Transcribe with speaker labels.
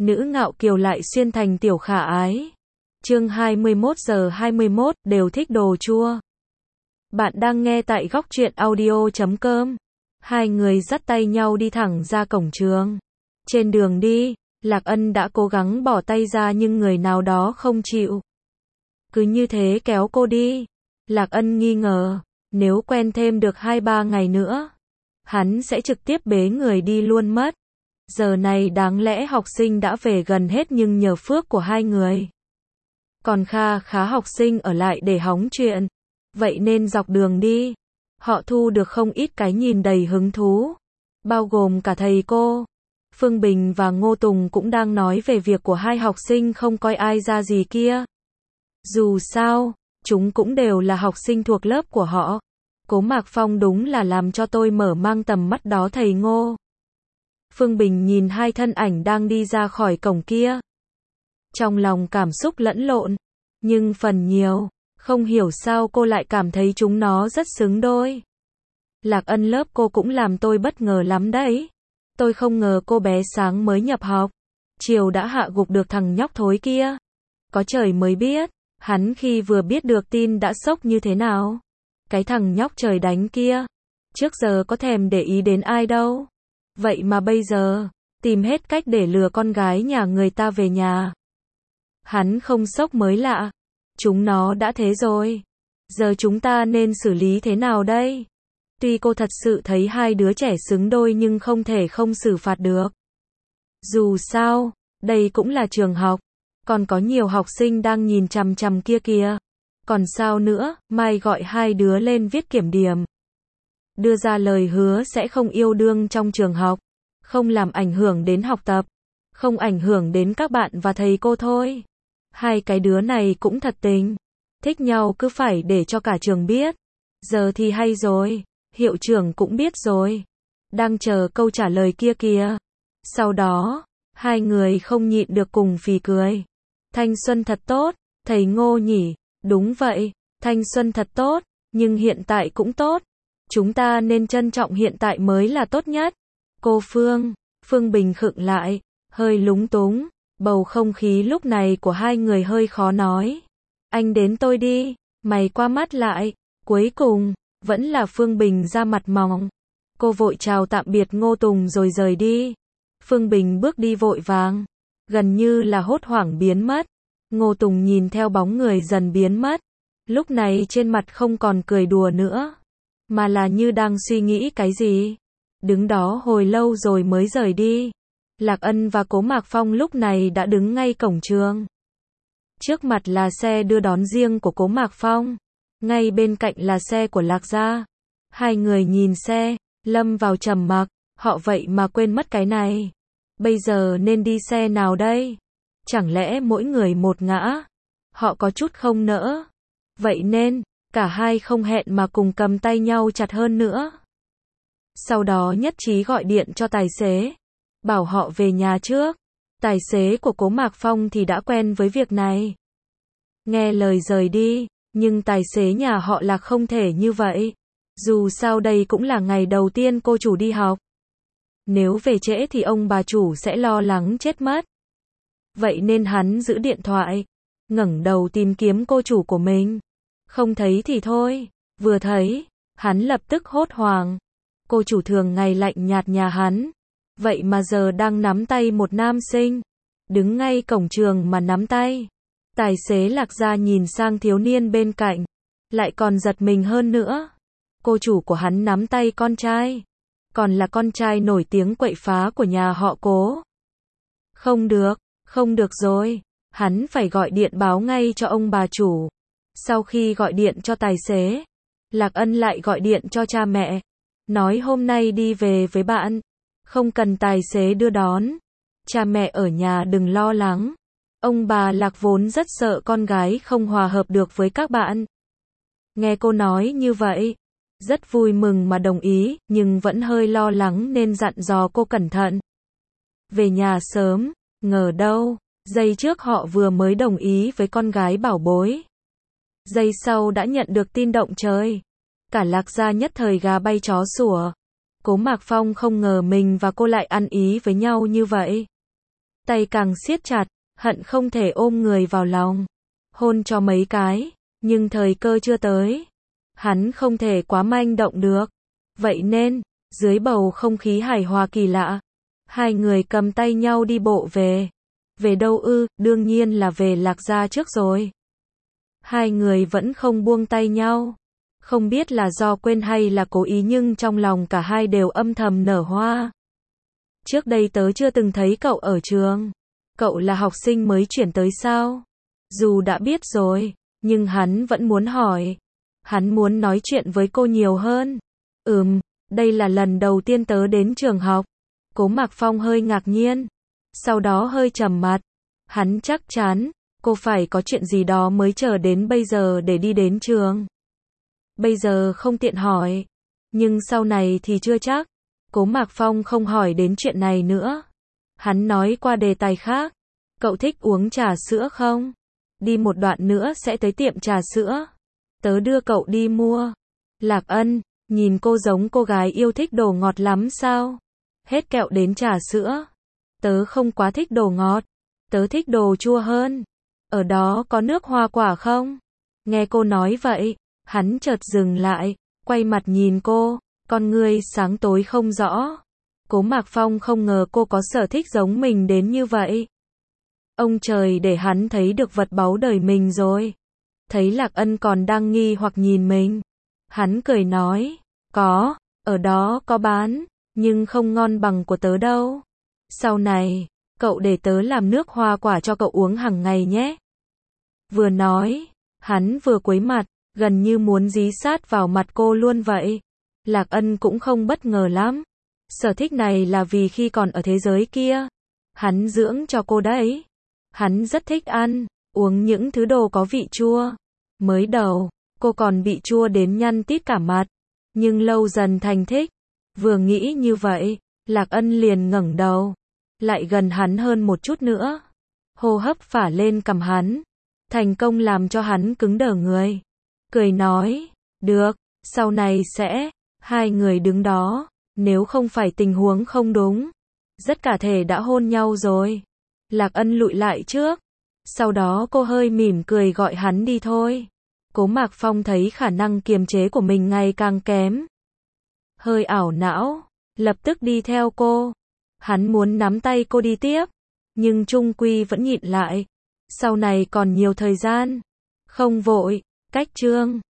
Speaker 1: nữ ngạo kiều lại xuyên thành tiểu khả ái. Chương 21:21, đều thích đồ chua. Bạn đang nghe tại góc truyện audio.com. Hai người dắt tay nhau đi thẳng ra cổng trường. Trên đường đi, Lạc Ân đã cố gắng bỏ tay ra nhưng người nào đó không chịu. Cứ như thế kéo cô đi. Lạc Ân nghi ngờ, nếu quen thêm được 2-3 ngày nữa, hắn sẽ trực tiếp bế người đi luôn mất. Giờ này đáng lẽ học sinh đã về gần hết nhưng nhờ phước của hai người, còn kha khá học sinh ở lại để hóng chuyện. Vậy nên dọc đường đi, họ thu được không ít cái nhìn đầy hứng thú, bao gồm cả thầy cô. Phương Bình và Ngô Tùng cũng đang nói về việc của hai học sinh không coi ai ra gì kia. Dù sao, chúng cũng đều là học sinh thuộc lớp của họ. Cố Mạc Phong đúng là làm cho tôi mở mang tầm mắt đó thầy Ngô. Phương Bình nhìn hai thân ảnh đang đi ra khỏi cổng kia, trong lòng cảm xúc lẫn lộn, nhưng phần nhiều, không hiểu sao cô lại cảm thấy chúng nó rất xứng đôi. Lạc Ân lớp cô cũng làm tôi bất ngờ lắm đấy. Tôi không ngờ cô bé sáng mới nhập học, chiều đã hạ gục được thằng nhóc thối kia. Có trời mới biết, hắn khi vừa biết được tin đã sốc như thế nào. Cái thằng nhóc trời đánh kia, trước giờ có thèm để ý đến ai đâu. Vậy mà bây giờ, tìm hết cách để lừa con gái nhà người ta về nhà. Hắn không sốc mới lạ. Chúng nó đã thế rồi. Giờ chúng ta nên xử lý thế nào đây? Tuy cô thật sự thấy hai đứa trẻ xứng đôi nhưng không thể không xử phạt được. Dù sao, đây cũng là trường học. Còn có nhiều học sinh đang nhìn chằm chằm kia kìa. Còn sao nữa, mai gọi hai đứa lên viết kiểm điểm. Đưa ra lời hứa sẽ không yêu đương trong trường học, không làm ảnh hưởng đến học tập, không ảnh hưởng đến các bạn và thầy cô thôi. Hai cái đứa này cũng thật tình, thích nhau cứ phải để cho cả trường biết. Giờ thì hay rồi, hiệu trưởng cũng biết rồi, đang chờ câu trả lời kia kìa. Sau đó, hai người không nhịn được cùng phì cười. Thanh xuân thật tốt, thầy Ngô nhỉ? Đúng vậy, thanh xuân thật tốt, nhưng hiện tại cũng tốt. Chúng ta nên trân trọng hiện tại mới là tốt nhất. Cô Phương Bình khựng lại, hơi lúng túng. Bầu không khí lúc này của hai người hơi khó nói. Anh đến tôi đi, mày qua mắt lại. Cuối cùng, vẫn là Phương Bình ra mặt mỏng. Cô vội chào tạm biệt Ngô Tùng rồi rời đi. Phương Bình bước đi vội vàng, gần như là hốt hoảng biến mất. Ngô Tùng nhìn theo bóng người dần biến mất. Lúc này trên mặt không còn cười đùa nữa, mà là như đang suy nghĩ cái gì. Đứng đó hồi lâu rồi mới rời đi. Lạc Ân và Cố Mạc Phong lúc này đã đứng ngay cổng trường. Trước mặt là xe đưa đón riêng của Cố Mạc Phong, ngay bên cạnh là xe của Lạc gia. Hai người nhìn xe, lâm vào trầm mặc, họ vậy mà quên mất cái này. Bây giờ nên đi xe nào đây? Chẳng lẽ mỗi người một ngã? Họ có chút không nỡ. Vậy nên, cả hai không hẹn mà cùng cầm tay nhau chặt hơn nữa. Sau đó nhất trí gọi điện cho tài xế, bảo họ về nhà trước. Tài xế của Cố Mạc Phong thì đã quen với việc này, nghe lời rời đi, nhưng tài xế nhà họ là không thể như vậy. Dù sao đây cũng là ngày đầu tiên cô chủ đi học. Nếu về trễ thì ông bà chủ sẽ lo lắng chết mất. Vậy nên hắn giữ điện thoại, ngẩng đầu tìm kiếm cô chủ của mình. Không thấy thì thôi, vừa thấy, hắn lập tức hốt hoảng. Cô chủ thường ngày lạnh nhạt nhà hắn, vậy mà giờ đang nắm tay một nam sinh, đứng ngay cổng trường mà nắm tay. Tài xế Lạc gia nhìn sang thiếu niên bên cạnh, lại còn giật mình hơn nữa. Cô chủ của hắn nắm tay con trai, còn là con trai nổi tiếng quậy phá của nhà họ Cố. Không được rồi, hắn phải gọi điện báo ngay cho ông bà chủ. Sau khi gọi điện cho tài xế, Lạc Ân lại gọi điện cho cha mẹ, nói hôm nay đi về với bạn, không cần tài xế đưa đón. Cha mẹ ở nhà đừng lo lắng. Ông bà Lạc vốn rất sợ con gái không hòa hợp được với các bạn. Nghe cô nói như vậy, rất vui mừng mà đồng ý, nhưng vẫn hơi lo lắng nên dặn dò cô cẩn thận. Về nhà sớm, ngờ đâu, giây trước họ vừa mới đồng ý với con gái bảo bối, giây sau đã nhận được tin động trời. Cả Lạc gia nhất thời gà bay chó sủa. Cố Mạc Phong không ngờ mình và cô lại ăn ý với nhau như vậy. tay càng siết chặt, hận không thể ôm người vào lòng, hôn cho mấy cái, nhưng thời cơ chưa tới. Hắn không thể quá manh động được. Vậy nên, dưới bầu không khí hài hòa kỳ lạ, hai người cầm tay nhau đi bộ về. Về đâu ư, đương nhiên là về Lạc Gia trước rồi. Hai người vẫn không buông tay nhau. Không biết là do quên hay là cố ý nhưng trong lòng cả hai đều âm thầm nở hoa. Trước đây tớ chưa từng thấy cậu ở trường. Cậu là học sinh mới chuyển tới sao? Dù đã biết rồi, nhưng hắn vẫn muốn hỏi. Hắn muốn nói chuyện với cô nhiều hơn. Đây là lần đầu tiên tớ đến trường học. Cố Mạc Phong hơi ngạc nhiên. Sau đó hơi trầm mặt. Hắn chắc chắn, cô phải có chuyện gì đó mới chờ đến bây giờ để đi đến trường. Bây giờ không tiện hỏi. Nhưng sau này thì chưa chắc. Cố Mạc Phong không hỏi đến chuyện này nữa. Hắn nói qua đề tài khác. Cậu thích uống trà sữa không? Đi một đoạn nữa sẽ tới tiệm trà sữa. Tớ đưa cậu đi mua. Lạc Ân, nhìn cô giống cô gái yêu thích đồ ngọt lắm sao? Hết kẹo đến trà sữa. Tớ không quá thích đồ ngọt. Tớ thích đồ chua hơn. Ở đó có nước hoa quả không? Nghe cô nói vậy, hắn chợt dừng lại, quay mặt nhìn cô, con ngươi sáng tối không rõ. Cố Mạc Phong không ngờ cô có sở thích giống mình đến như vậy. Ông trời để hắn thấy được vật báu đời mình rồi. Thấy Lạc Ân còn đang nghi hoặc nhìn mình. Hắn cười nói, có, ở đó có bán, nhưng không ngon bằng của tớ đâu. Sau này, cậu để tớ làm nước hoa quả cho cậu uống hàng ngày nhé. Vừa nói, hắn vừa cúi mặt, gần như muốn dí sát vào mặt cô luôn vậy. Lạc Ân cũng không bất ngờ lắm. Sở thích này là vì khi còn ở thế giới kia, hắn dưỡng cho cô đấy. Hắn rất thích ăn, uống những thứ đồ có vị chua. Mới đầu, cô còn bị chua đến nhăn tít cả mặt, nhưng lâu dần thành thích. Vừa nghĩ như vậy, Lạc Ân liền ngẩng đầu, lại gần hắn hơn một chút nữa. Hô hấp phả lên cằm hắn, thành công làm cho hắn cứng đờ người. Cười nói, được, sau này sẽ, hai người đứng đó, nếu không phải tình huống không đúng, rất cả thể đã hôn nhau rồi. Lạc Ân lụi lại trước, sau đó cô hơi mỉm cười gọi hắn đi thôi. Cố Mạc Phong thấy khả năng kiềm chế của mình ngày càng kém. Hơi ảo não, lập tức đi theo cô. Hắn muốn nắm tay cô đi tiếp, nhưng chung quy vẫn nhịn lại. Sau này còn nhiều thời gian. Không vội, cách chương.